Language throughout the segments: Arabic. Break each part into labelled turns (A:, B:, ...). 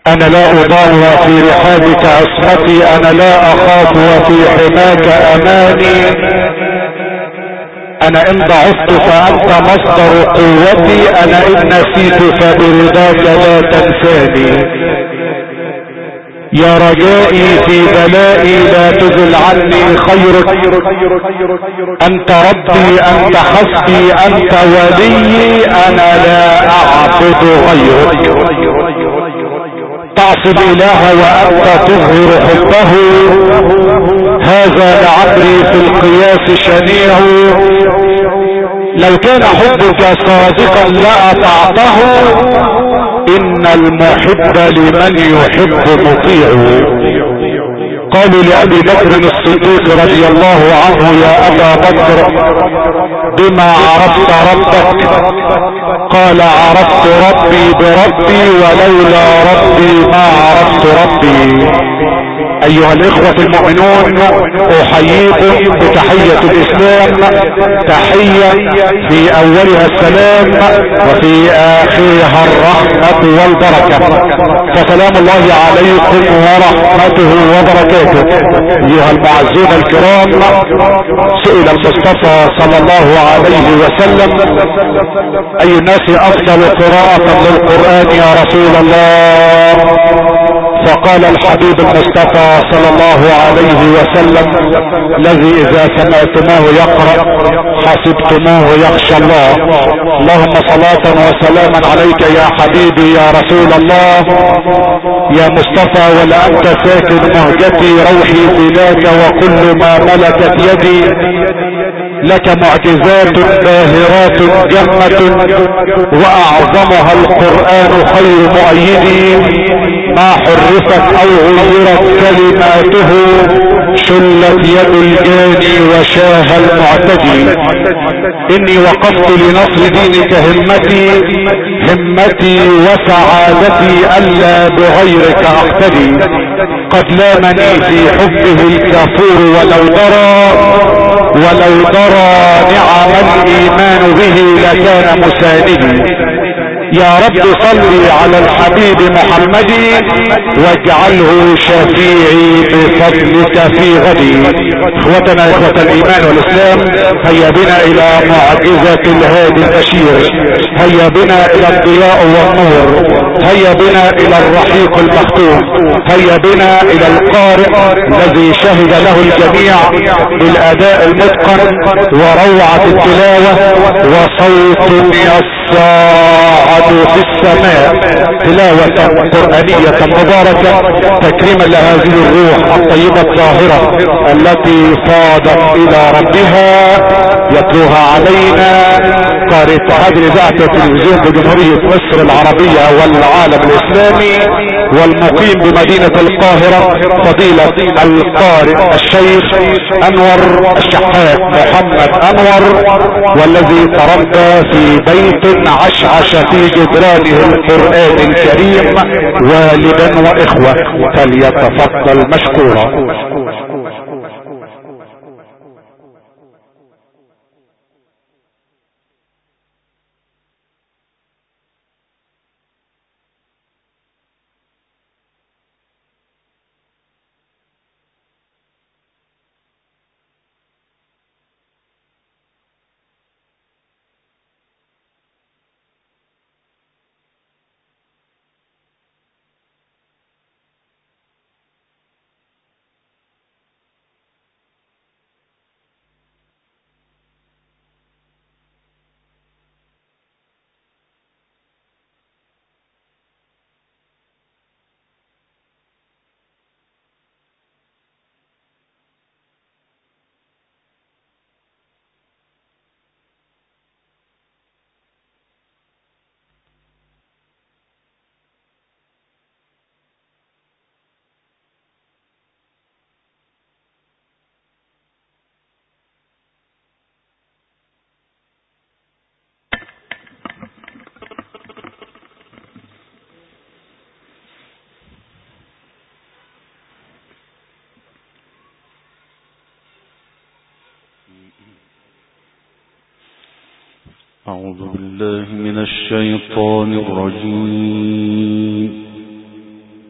A: انا لا اضام وفي رحابك عصمتي، انا لا اخاف وفي حماك اماني، انا ان ضعفت فانت مصدر قوتي، انا ان نسيت فبرضاك لا تنساني، يا رجائي في بلائي لا تزل عني خيرك، انت ربي انت حسبي انت ولي، انا لا اعبد غيرك، تعصي الاله وانت تظهر حبه، هذا لعمري في القياس شنيع، لو كان حبك صادقا لاطعته، ان المحب لمن يحب مطيع. قالوا لابي بكر الصديق رضي الله عنه يا ابا بكر بما عرفت ربك؟ قال عرفت ربي بربي، ولولا ربي ما عرفت ربي. ايها الاخوة المؤمنون، احييكم بتحية الاسلام، تحية في اولها السلام وفي اخرها الرحمة والبركة، فسلام الله عليكم ورحمته وبركاته. ايها المعزون الكرام، سئل المصطفى صلى الله عليه وسلم اي الناس افضل قراءة للقرآن يا رسول الله؟ فقال الحبيب المصطفى صلى الله عليه وسلم الذي اذا سمعتموه يقرأ حسبتموه يخشى الله. اللهم صلاة وسلاما عليك يا حبيبي يا رسول الله يا مصطفى، ولا انت ساكن مهجتي روحي فداك وكل ما ملكت يدي، لك معجزات باهرات جمة واعظمها القرآن خير مؤيدي، ما حرفت او غيرت كلماته، شلت يد الجاني وشاه المعتدي، اني وقفت لنصر دينك همتي وسعادتي الا بغيرك اقتدي، قد لامني في حبه الكافور ولو درى نعم الايمان به لكان مساندي. يا رب صلي على الحبيب محمد واجعله شفيعي بفضلك في غدي. اخوتنا اخوة الايمان والاسلام، هيا بنا الى معجزة الهادي البشير، هيا بنا الى الضياء والنور، هيا بنا الى الرحيق المختوم، هيا بنا الى القارئ الذي شهد له الجميع بالاداء المتقن وروعة التلاوة وصوت يصاعد في السماء، تلاوة قرآنية مباركة تكريما لهذه الروح الطيبة الطاهرة التي فاضت الى ربها، يتلوها علينا قارئ اتحاد الاذاعة والتلفزيون بجمهورية مصر العربية والعالم الاسلامي والمقيم بمدينة القاهرة، فضيلة القارئ الشيخ انور الشحات محمد انور، والذي تربى في بيت عشعش في جدرانه القرآن الكريم والدا واخوة، فليتفضل مشكورا.
B: أعوذ بالله من الشيطان الرجيم.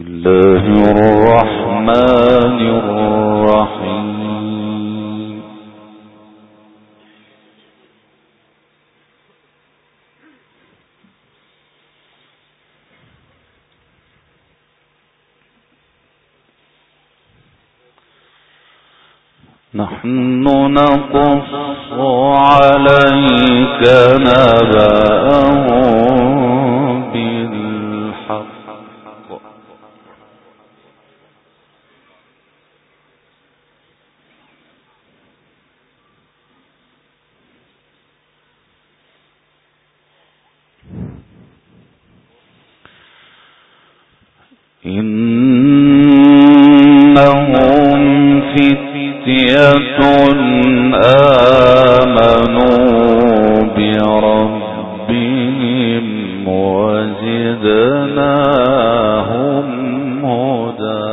B: الله الرحمن الرحيم. نحن نقص عليك نبأهم بالحق إنهم فتية آمنوا بربهم وزدناهم هدى.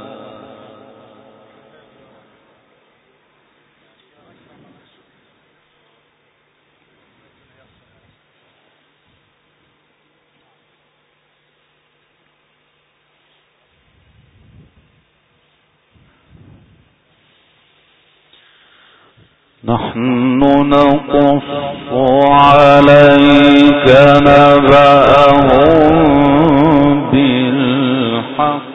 B: نحن نقص عليك نبأهم بالحق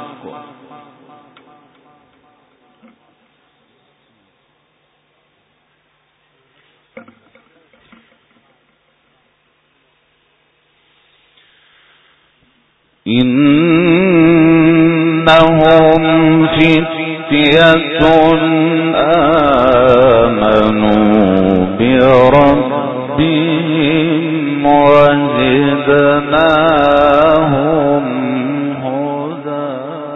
B: إنهم فتية آمنوا بربهم وزدناهم هدى.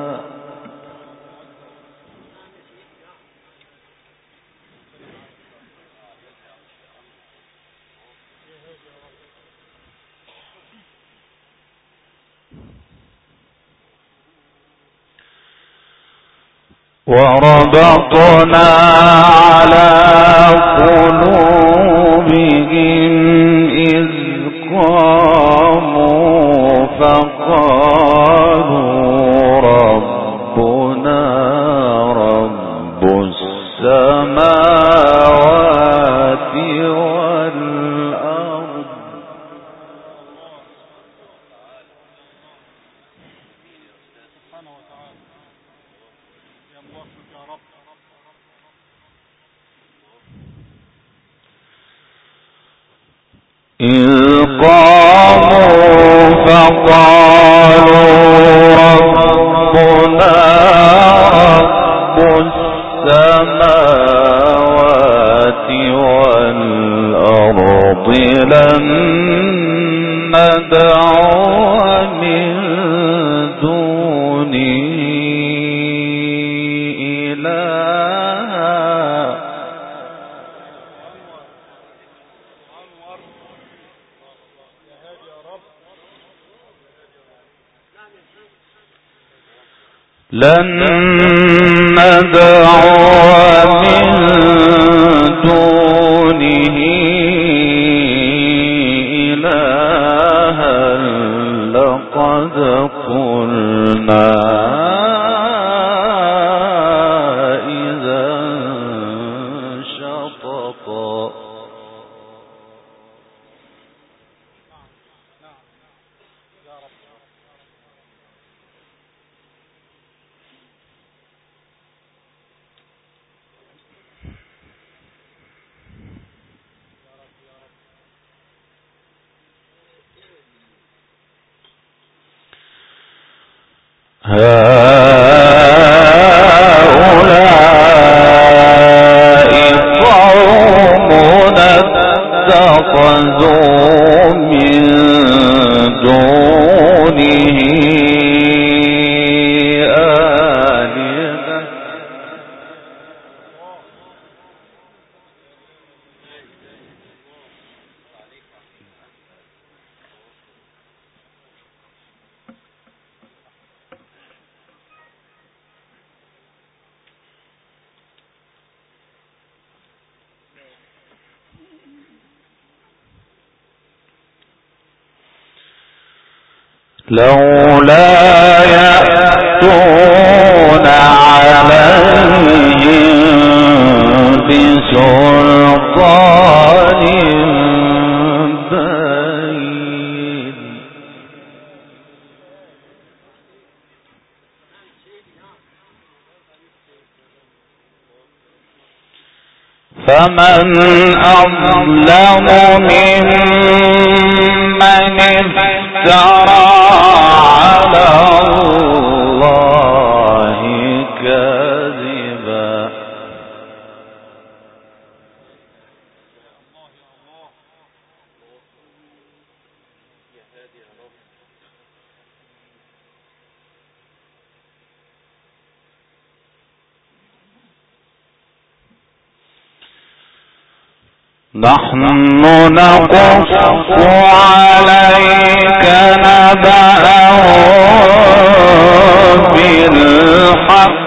B: وربطنا على قلوبهم إذ قاموا فقالوا ربنا رب السماوات والأرض إذ قاموا فقالوا ربنا رب السماوات والأرض لن ندعو من دونه إلها لن ندعو من دونه إلها لقد قلنا إذا شططا. هؤلاء قومنا اتخذوا من دونه آلهة لولا يأتون عليهم بسلطان بين فمن أظلم ممن افترى على الله كذبا نحن نقص عليك نبأهم بالحق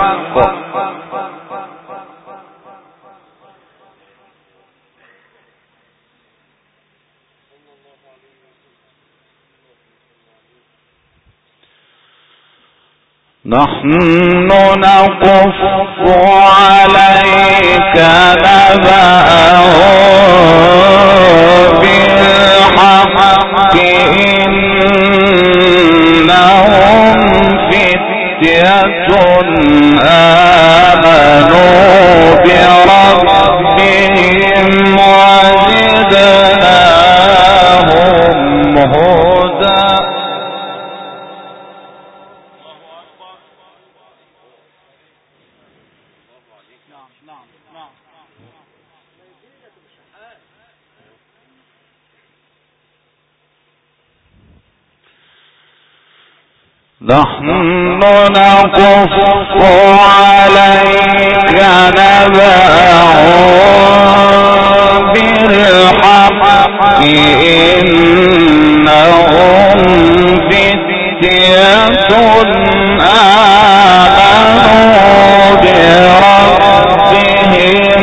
B: نحن نقص عليك نبأهم بالحق إنهم فتية آمنوا بربهم وزدناهم هدى نحن نقص عليك نبأهم بالحق إنهم فتية آمنوا بربهم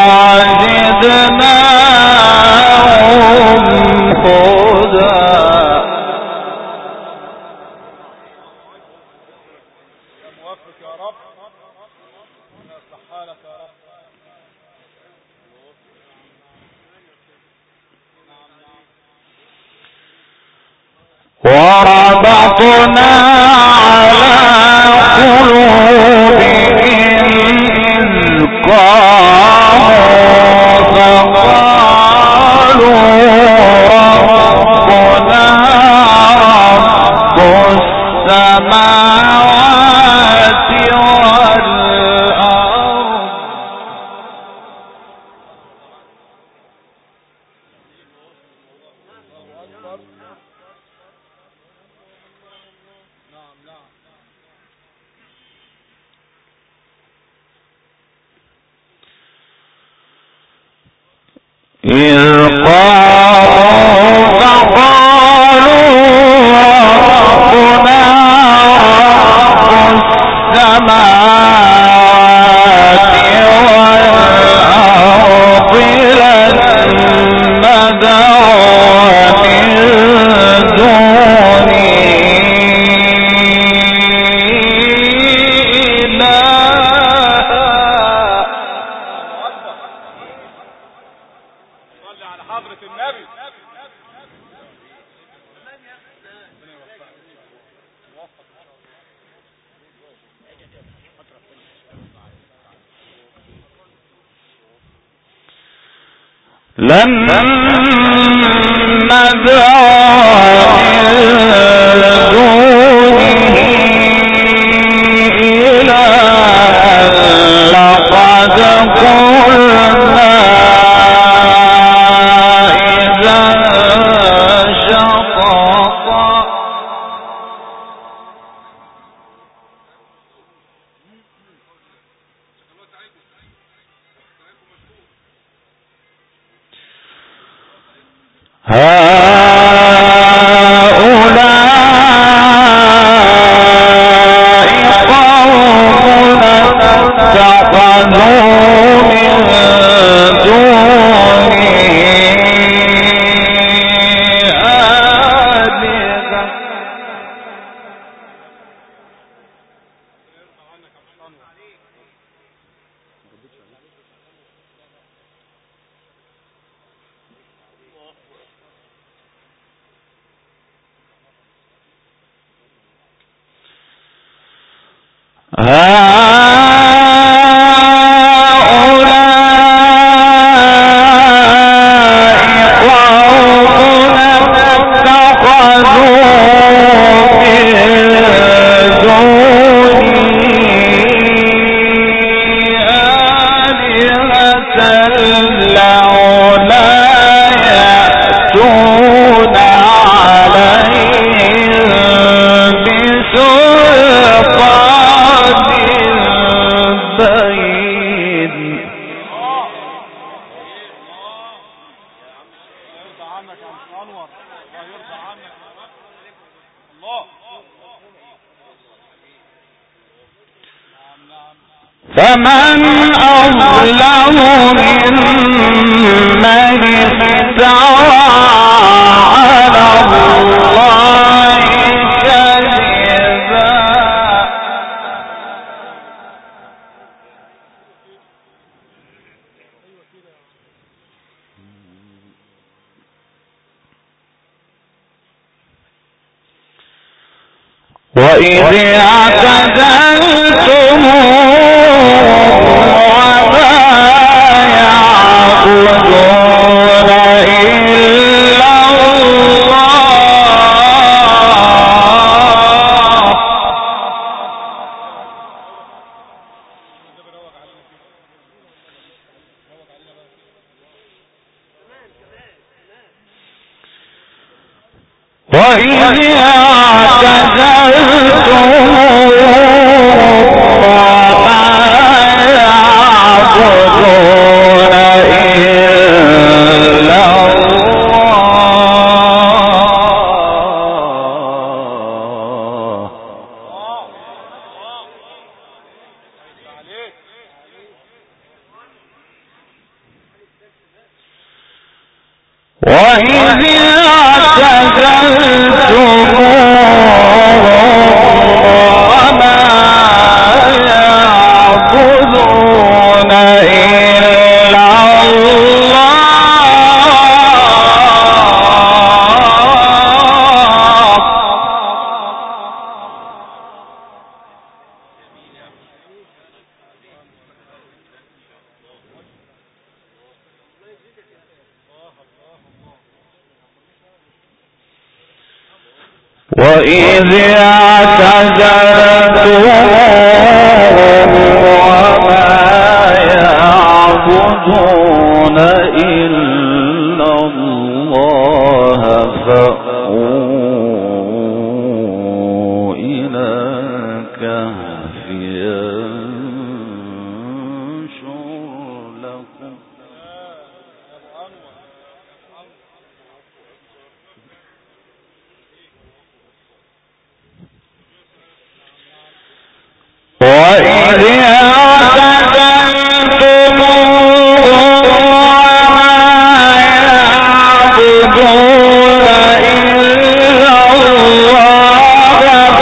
B: وزدناهم هدى وربطنا على قلوبهم إذ قاموا فقالوا ربنا رب السماوات والأرض إذ قاموا فقالوا ربنا رب السماوات والأرض لن ندعو من دونه لن ندعو من دونه إلها لقد قلنا إذا شططا هذا فمن أظلم ممن افترى على الله كذبا وإذ اعتزلتموهم وما يعبدون إلا الله فأووا إلى الكهف ينشر لكم وإذ اعتزلتموهم وما يعبدون إلا الله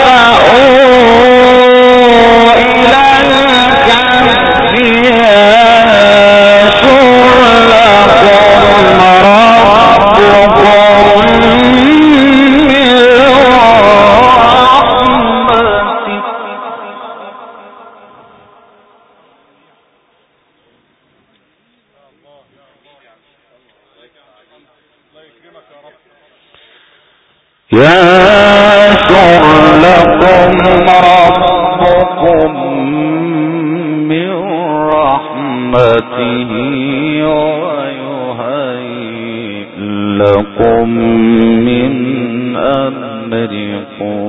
B: فأووا إلى الكهف ينشر لكم ربكم من رحمته ينشر لكم ربكم من رحمته ويهيئ لكم من أمركم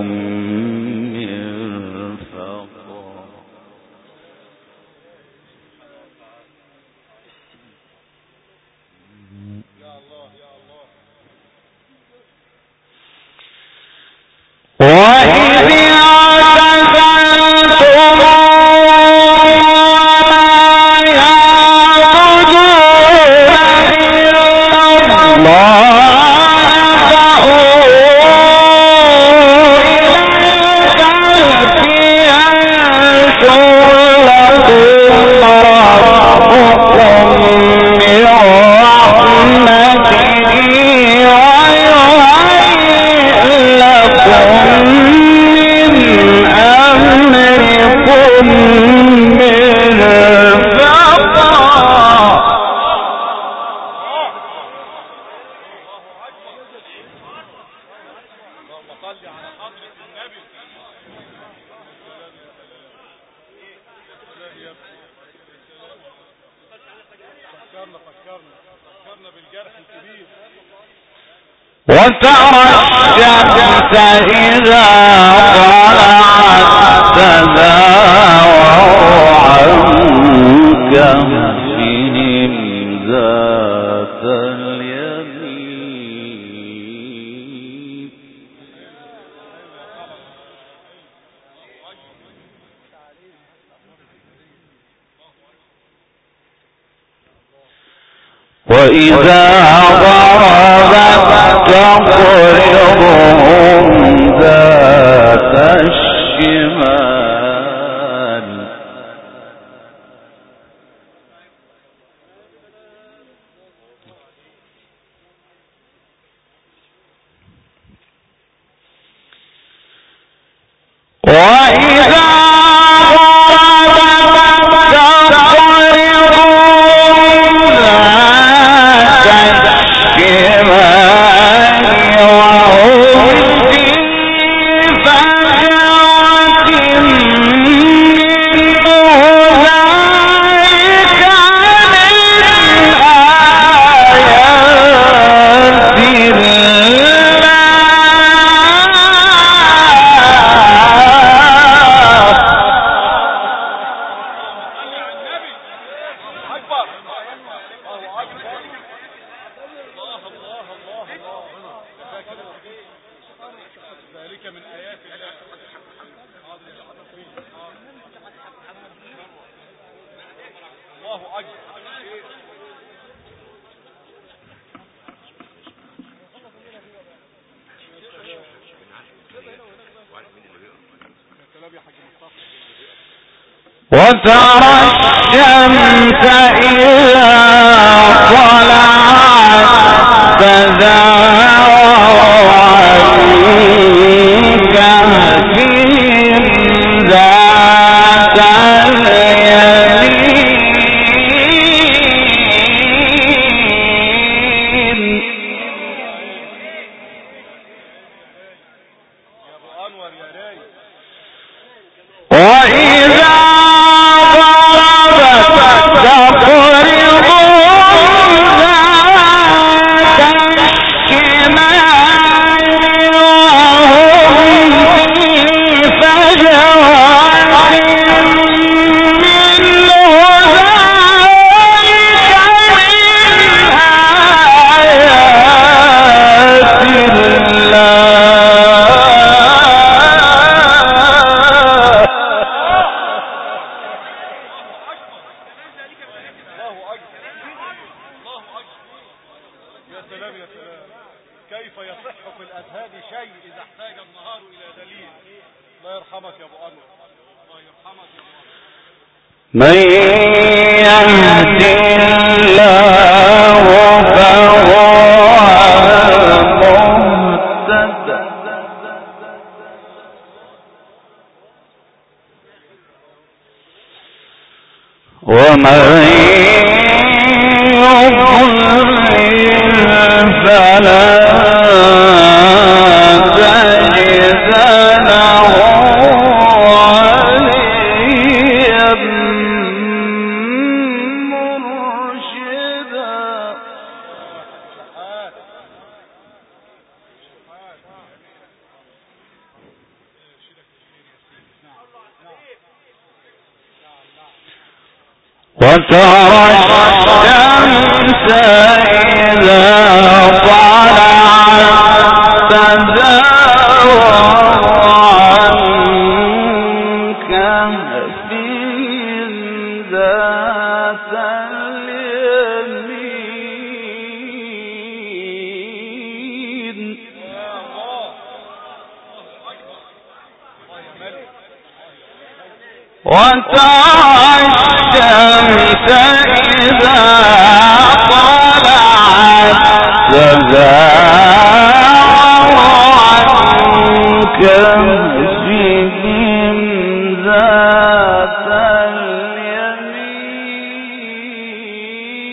B: مرفقا وإذ لكم
C: فكرنا بالجرح الكبير.
B: وترى الشمس إذا طلعت تزاور عن كهفهم ذات اليمين. وإذا غربت تقرضهم ذات الشمال. وإذا وترى الشمس إذا طلعت تزاور عن كهفهم ذات اليمين. وإذا من يهد الله فهو المهتد ومن يضلل فلا تجد له وترى الشمس إذا طلعت تزاور عن كهفهم ذات اليمين. وترى الشمس إذا طلعت تزاور عن كهفهم ذات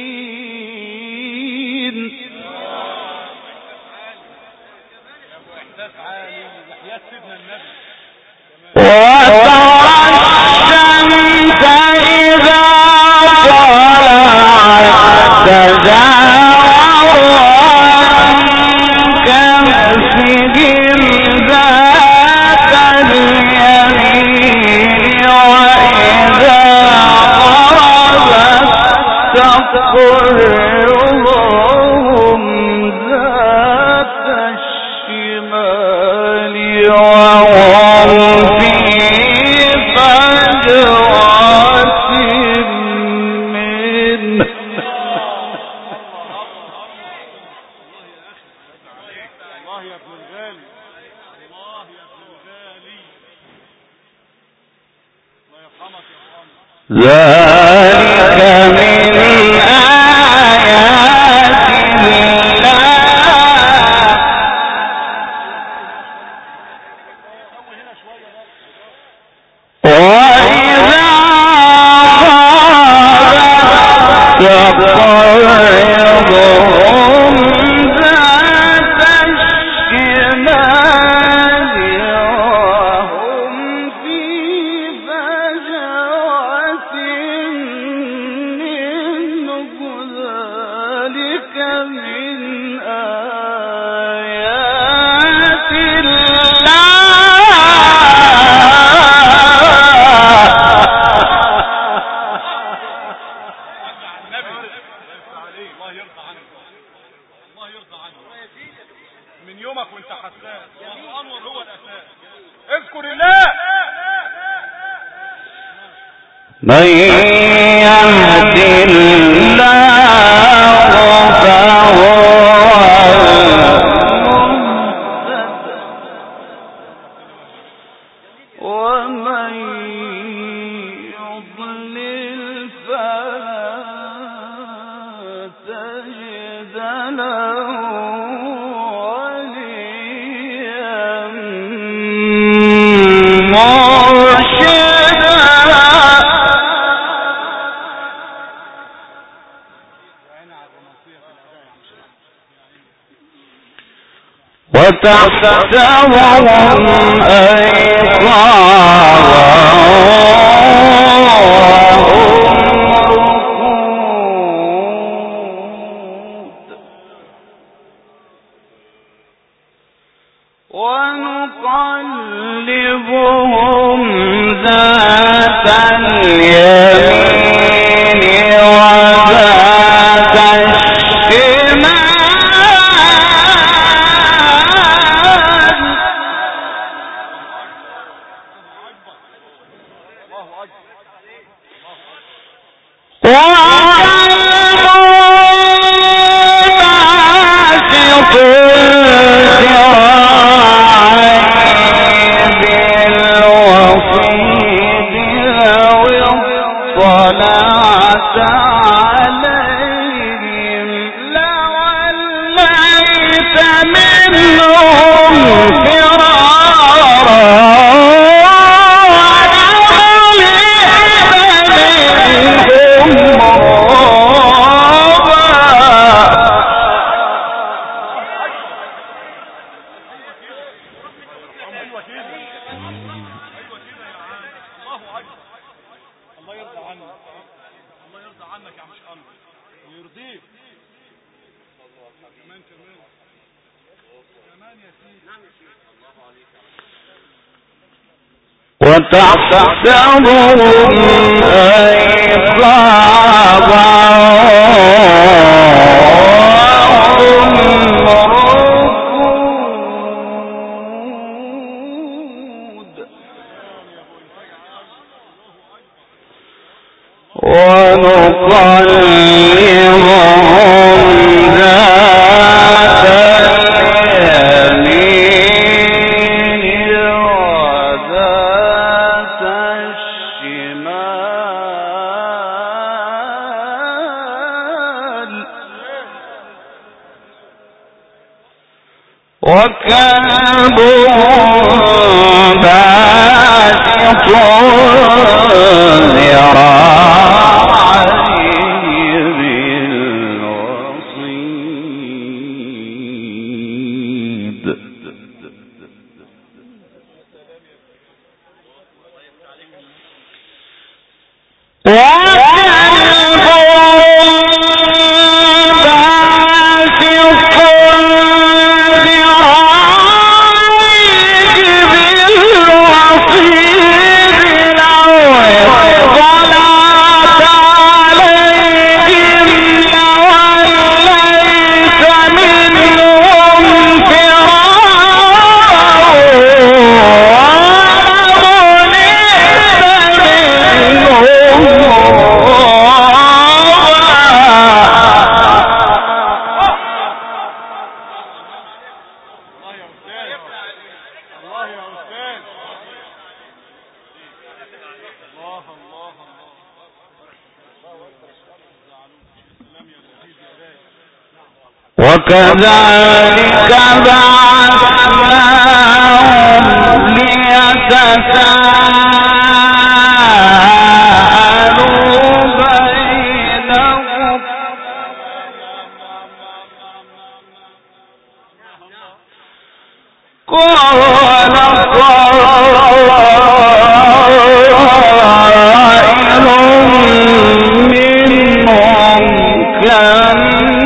B: اليمين.
A: من يهد الله فهو المهتد ومن يضلل فلن تجد له وليا مرشدا. وتحسبهم أيقاظا ونقلبهم ذات اليمين وذات الشمال وتحسبهم أيقاظا وهم رقود ونقلبهم ذات اليمين وذات الشمال وكلبهم باسط ذراعيه بالوصيد
B: وكذلك بعثناهم ليتساءلوا بينهم قال قائل منهم كم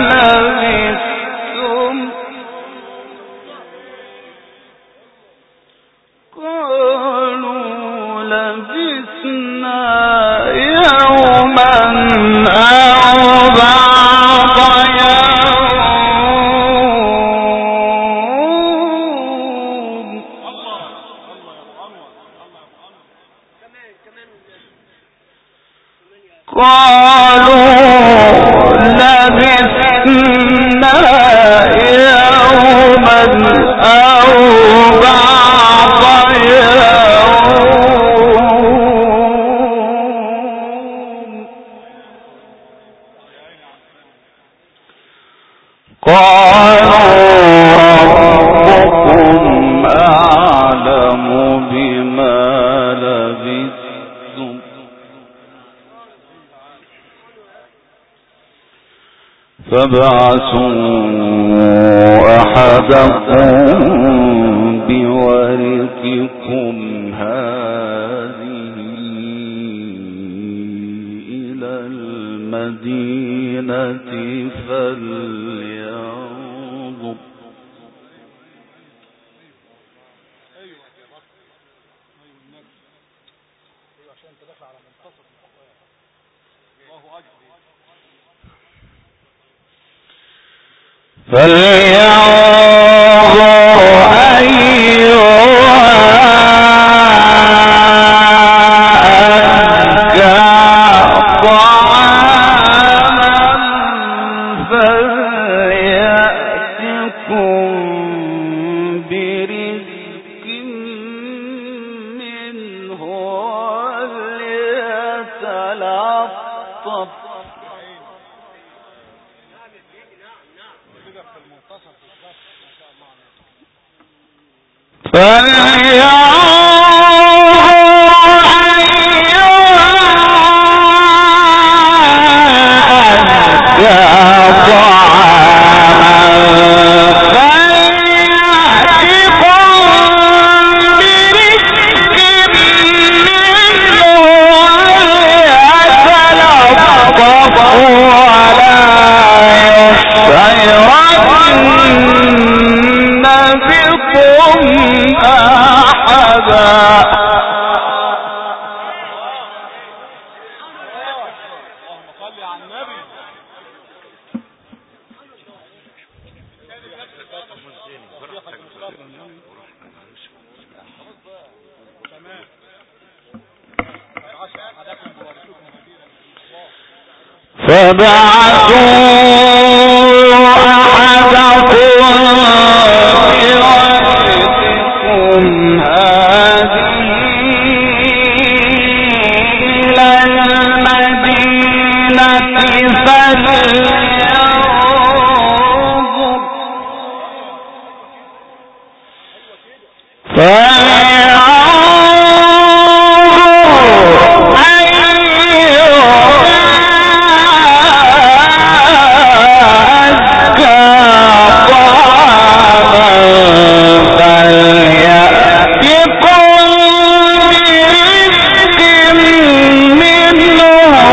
B: لبثتم قالوا لبثنا يوما أو بعض يوم قالوا لبثنا يوما أو بعض يوم قالوا ربكم أعلم بما لبثتم فابعثوا أحدكم بورقكم هذه إلى المدينة فلينظر أيها أزكى طعاما فليأتكم برزق منه وليتلطف فبعثوا أحدكم بورقكم هذه إلى المدينة فليأتكم برزق منه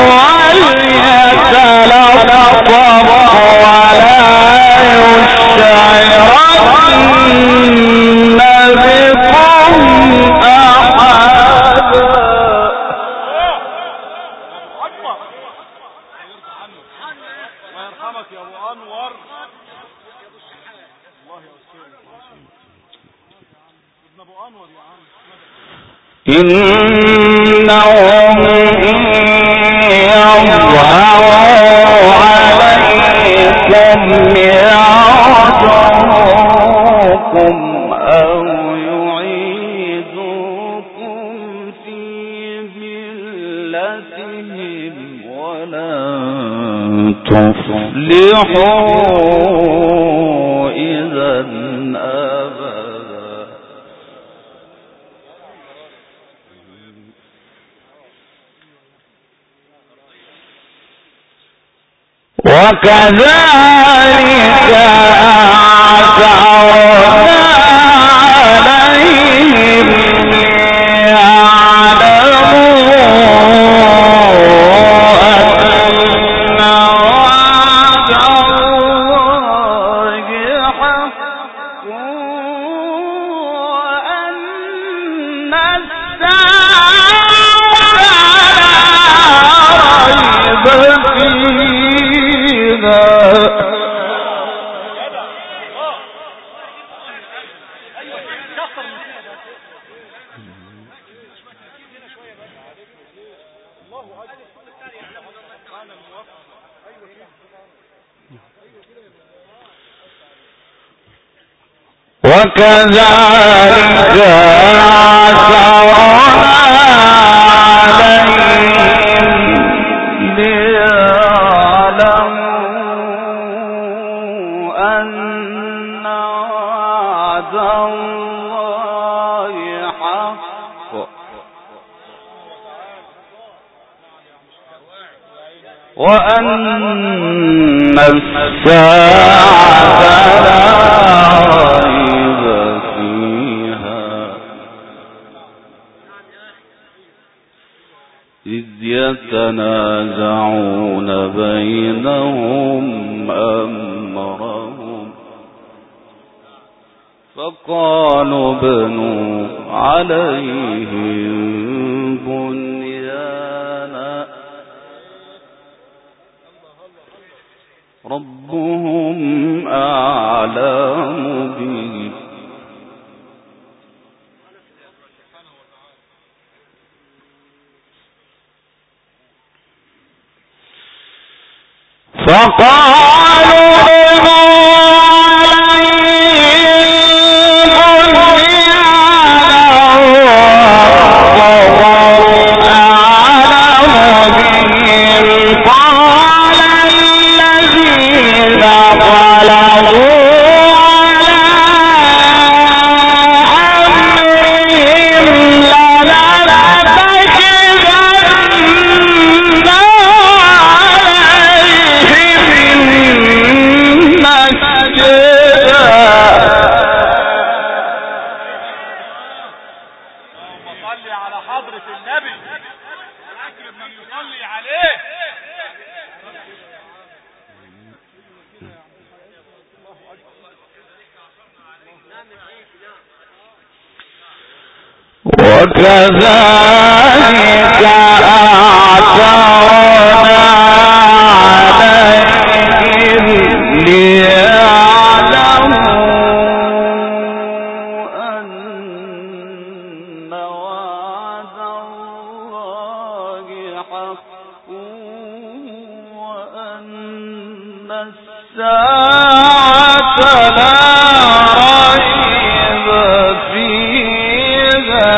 B: إنهم إن يظهروا عليكم يعصوكم أو يعيدوكم في ملتهم ولن تفلحوا إذا أبدا. وكذلك أعثرنا عليهم وكذلك أعثرنا عليهم ليعلموا أن وعد الله حق وأن الساعة لا ريب فيها إذ يتنازعون بينهم أمرهم فقالوا بنوا عليهم بنيانا ربهم أعلم بهم فقالوا وكذلك أعثرنا عليهم ليعلموا أن وعد الله حق وأن الساعة لا ريب فيها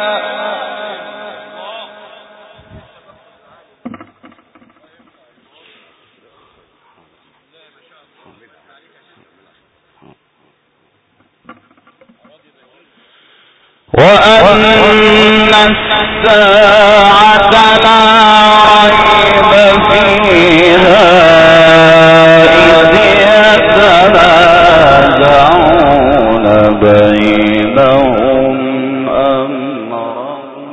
B: وأن الساعة لا ريب فيها إذ يتنازعون بينهم أمرهم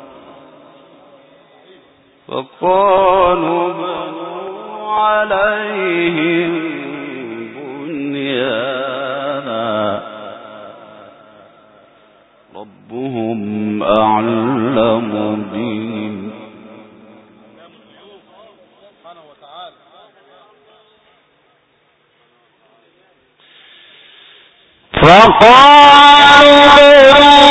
B: فقالوا بنوا عليهم بنيانا ربهم أعلم بهم فقالوا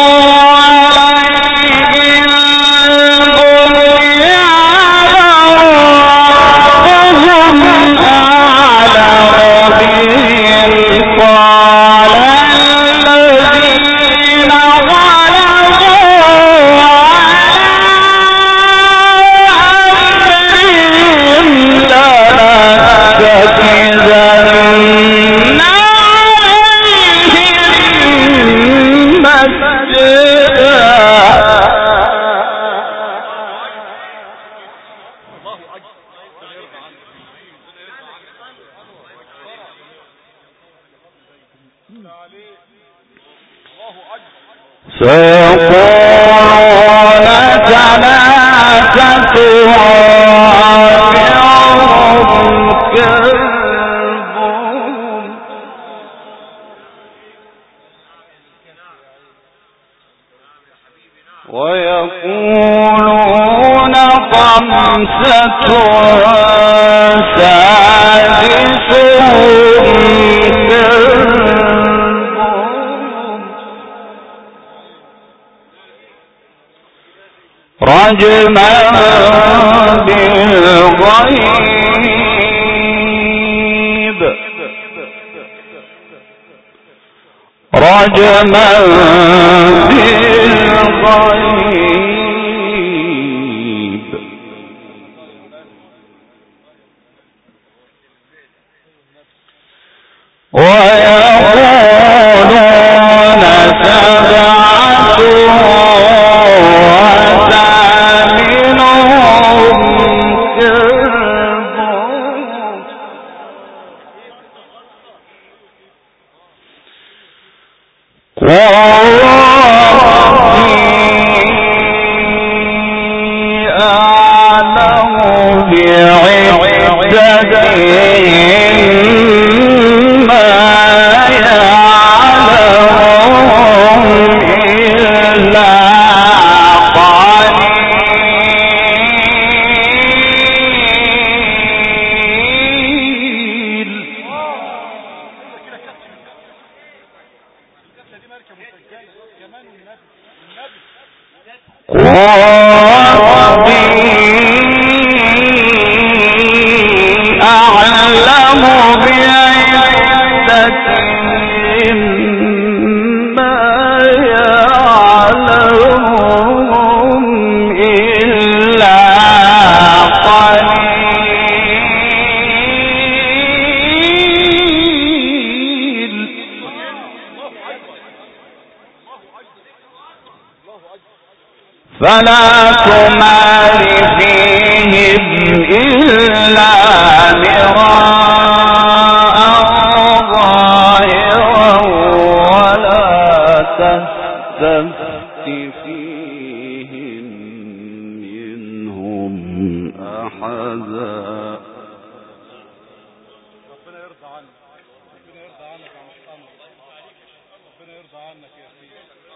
A: سيقولون ثلاثة رابعهم كلبهم ويقولون خمسة سادسهم كلبهم رجما بالغيب رجما بالغيب ويقولون سبعة وثامنهم كلبهم أعلم بعدتهم ما يعلمهم إلا قليل أعلم بعدتهم ما يعلمهم إلا قليل فلا تمار فيهم إلا مراء ظاهرا ولا تستفت فيهم منهم أحدا
C: ربنا يرضى عنك ربنا يرضى عنك يا مصطفى ربنا يرضى عنك يا أخي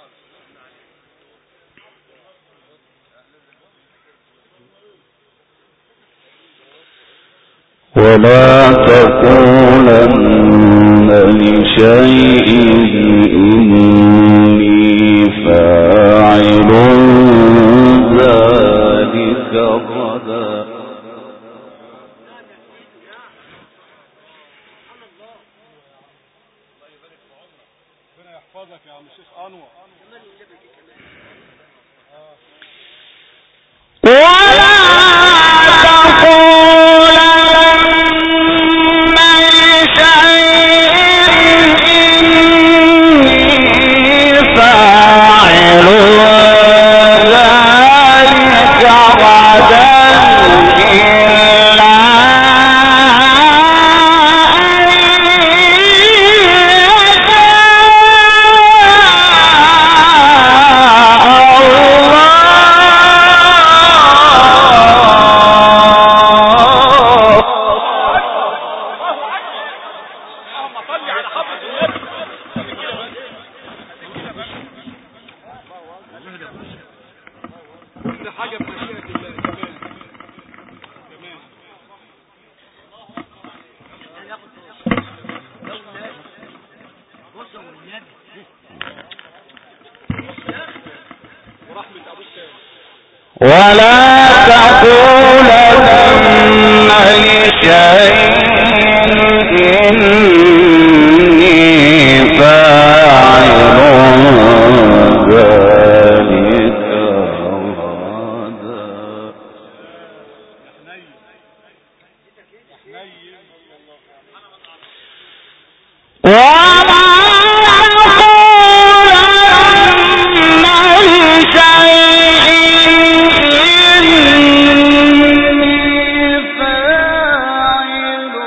A: ولا تقولن لشيء إني فاعل ذلك غدا
C: ربنا يحفظك يا عم الشيخ أنور
A: ولا تقولن لشيء إني فاعل ذلك غدا ولا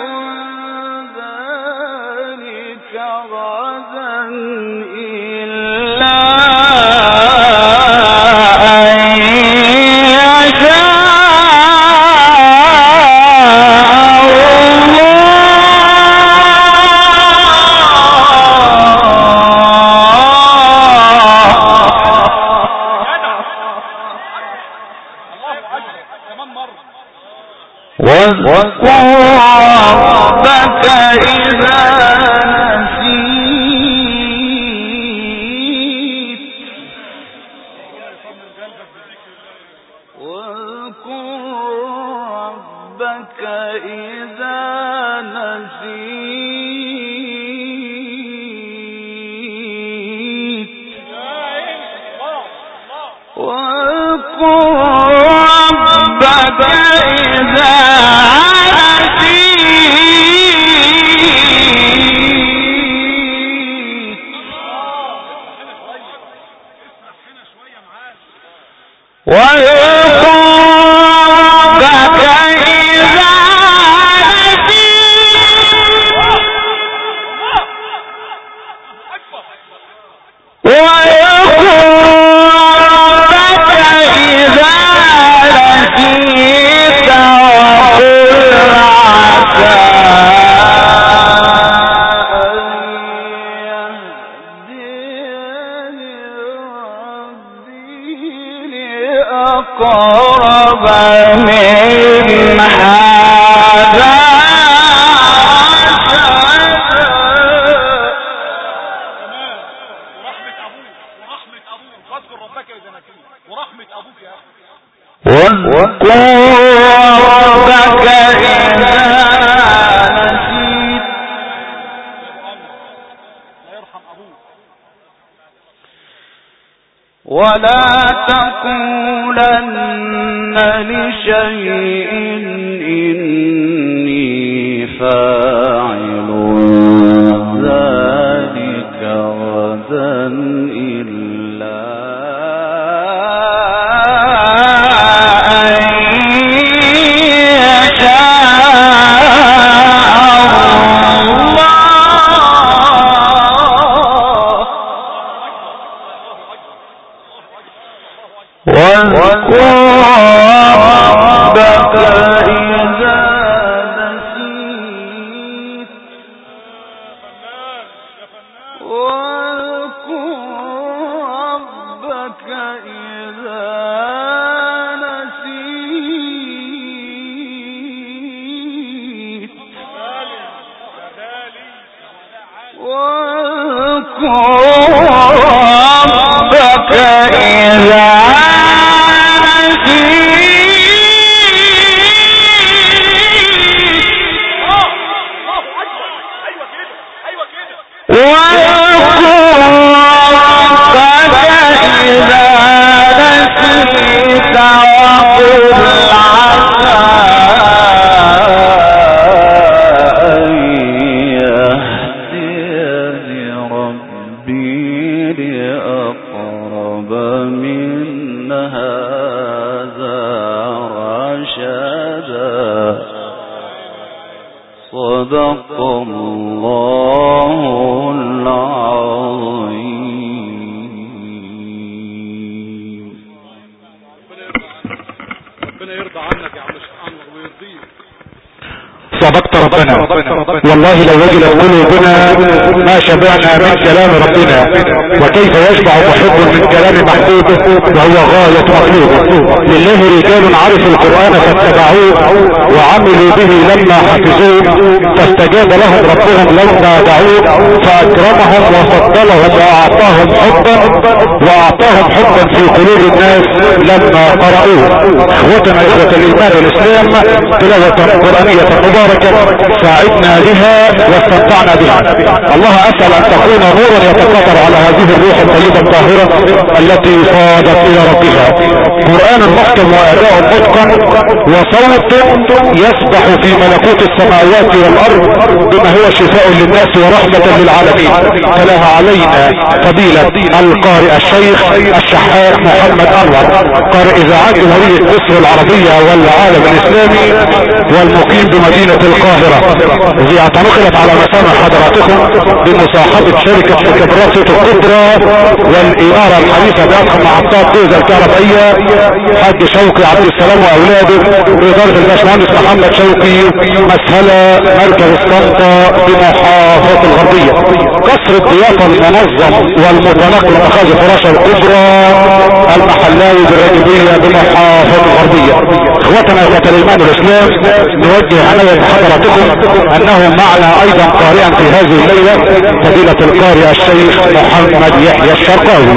B: ولا تقولن لشيء إني فاعل ذلك غدا إلا أن صدق الله العظيم.
C: ربنا يرضى عنك يا عم انور ويرضيك.
A: صدقت ربنا والله لو وجلت قلوبنا ما شبعنا من كلام ربنا، وكيف يشبع محب من كلام محبوبه وهو غاية مطلوبه. لله رجال عرفوا القرآن فاتبعوه وعملوا به لما حفظوه، فاستجاب لهم ربهم لما دعوه فاكرمهم وفضلهم واعطاهم حبا في قلوب الناس لما قرأوه. اخوتنا اخوة الايمان والاسلام، تلاوة قرآنية مباركة ساعدنا بها واستمتعنا بها. الله اسأل ان تكون نورا يتقاطر على هذه الروح الطيبة الطاهرة التي صادت الى ربها. قرآن محكم واداء متقن وصوت يسبح في ملكوت السماوات والارض بما هو شفاء للناس ورحمة للعالمين. تلاها علينا فضيلة القارئ الشيخ الشحات محمد انور، قارئ اذاعات جمهورية مصر العربية والعالم الاسلامي والمقيم بمدينة القاهرة، التي اعتنقلت على مسامع حضراتكم بمصاحبة شركة الكبرات الكبرى والإمارة الحديثة بأضخم محطات دوزة الكهربائية حاج شوقي عبد السلام واولاده بإدارة الباشمهندس محمد شوقي، مسهلة مركز السلطة بمحافظة الغربية. قصر الضيافة المنظم والمتنقل مخازن فراشة الكبرى المحلاوي بالراجبية بمحافظة الغربية. اخوتنا اخوة الايمان والاسلام، نوجه عناية حضراتكم انه معنا ايضا قارئا في هذه الليلة فضيلة القارئ الشيخ محمد يحيى الشرقاوي.